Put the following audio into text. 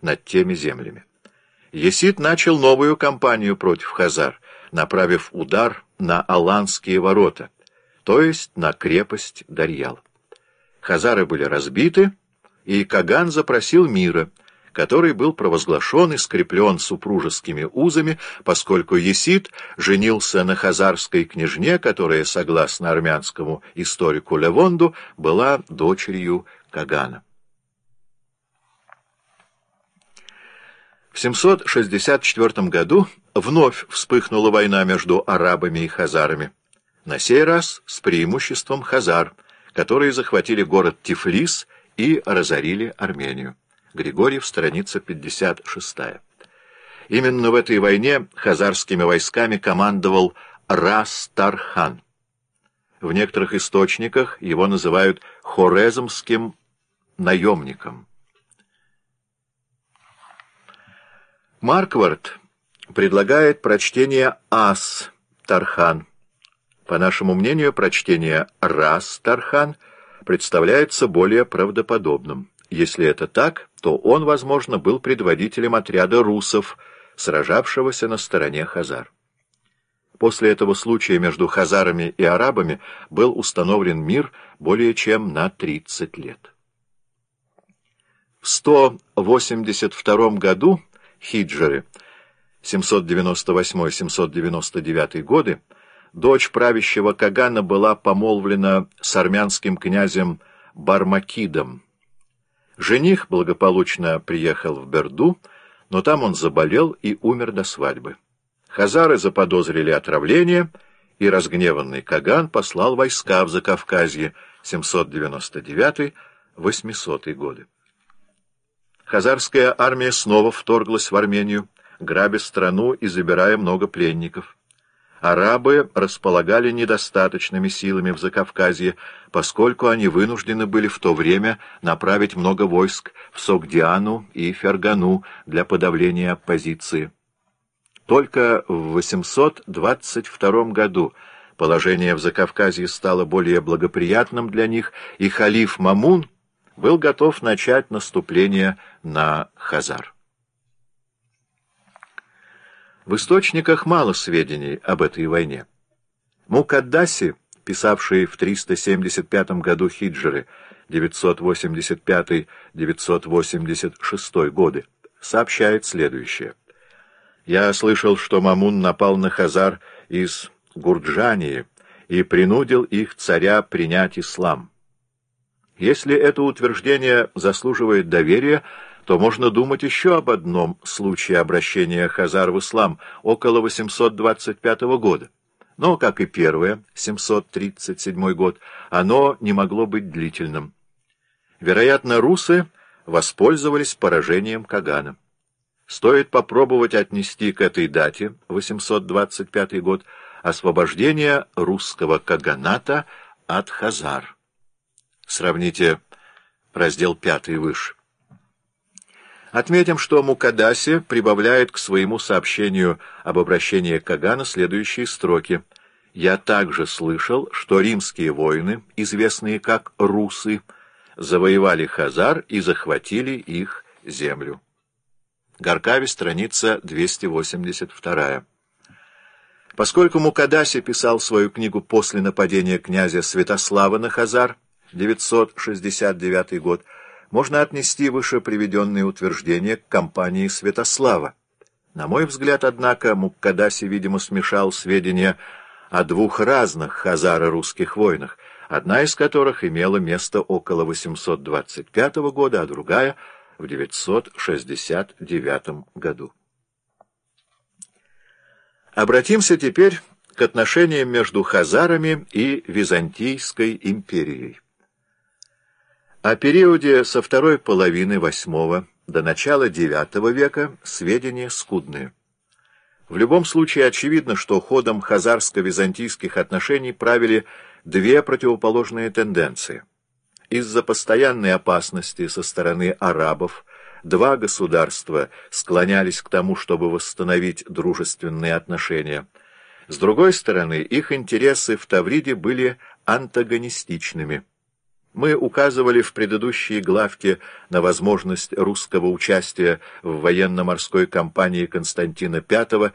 над теми землями. Есид начал новую кампанию против хазар, направив удар на Аланские ворота, то есть на крепость Дарьял. Хазары были разбиты, и Каган запросил мира, который был провозглашен и скреплен супружескими узами, поскольку Есид женился на хазарской княжне, которая, согласно армянскому историку Левонду, была дочерью Кагана. В 764 году вновь вспыхнула война между арабами и хазарами, на сей раз с преимуществом хазар, которые захватили город Тифлис и разорили Армению. Григорьев, страница 56. Именно в этой войне хазарскими войсками командовал Рас-Тархан. В некоторых источниках его называют хорезмским наемником. Марквард предлагает прочтение Ас-Тархан. По нашему мнению, прочтение Рас-Тархан представляется более правдоподобным. Если это так, то он, возможно, был предводителем отряда русов, сражавшегося на стороне хазар. После этого случая между хазарами и арабами был установлен мир более чем на 30 лет. В 182 году хиджры, 798-799 годы, дочь правящего Кагана была помолвлена с армянским князем Бармакидом. Жених благополучно приехал в Берду, но там он заболел и умер до свадьбы. Хазары заподозрили отравление, и разгневанный Каган послал войска в Закавказье, 799-800 годы. Хазарская армия снова вторглась в Армению, грабя страну и забирая много пленников. Арабы располагали недостаточными силами в Закавказье, поскольку они вынуждены были в то время направить много войск в Согдиану и Фергану для подавления оппозиции. Только в 822 году положение в Закавказье стало более благоприятным для них, и халиф Мамун был готов начать наступление на хазар. В источниках мало сведений об этой войне. Мукаддаси, писавший в 375 году хиджры, 985-986 годы, сообщает следующее. «Я слышал, что Мамун напал на хазар из Гурджании и принудил их царя принять ислам. Если это утверждение заслуживает доверия, то можно думать еще об одном случае обращения хазар в ислам около 825 года. Но, как и первое, 737 год, оно не могло быть длительным. Вероятно, русы воспользовались поражением Кагана. Стоит попробовать отнести к этой дате, 825 год, освобождение русского каганата от хазар. Сравните раздел 5 выше. Отметим, что Мукаддаси прибавляет к своему сообщению об обращении Кагана следующие строки. «Я также слышал, что римские воины, известные как русы, завоевали хазар и захватили их землю». Гаркави, страница 282. Поскольку Мукаддаси писал свою книгу после нападения князя Святослава на хазар, 969 год, можно отнести выше приведенные утверждения к кампании Святослава. На мой взгляд, однако, Мукаддаси, видимо, смешал сведения о двух разных хазаро-русских войнах, одна из которых имела место около 825 года, а другая — в 969 году. Обратимся теперь к отношениям между хазарами и Византийской империей. О периоде со второй половины VIII до начала IX века сведения скудные. В любом случае очевидно, что ходом хазарско-византийских отношений правили две противоположные тенденции. Из-за постоянной опасности со стороны арабов два государства склонялись к тому, чтобы восстановить дружественные отношения. С другой стороны, их интересы в Тавриде были антагонистичными. Мы указывали в предыдущей главке на возможность русского участия в военно-морской кампании Константина V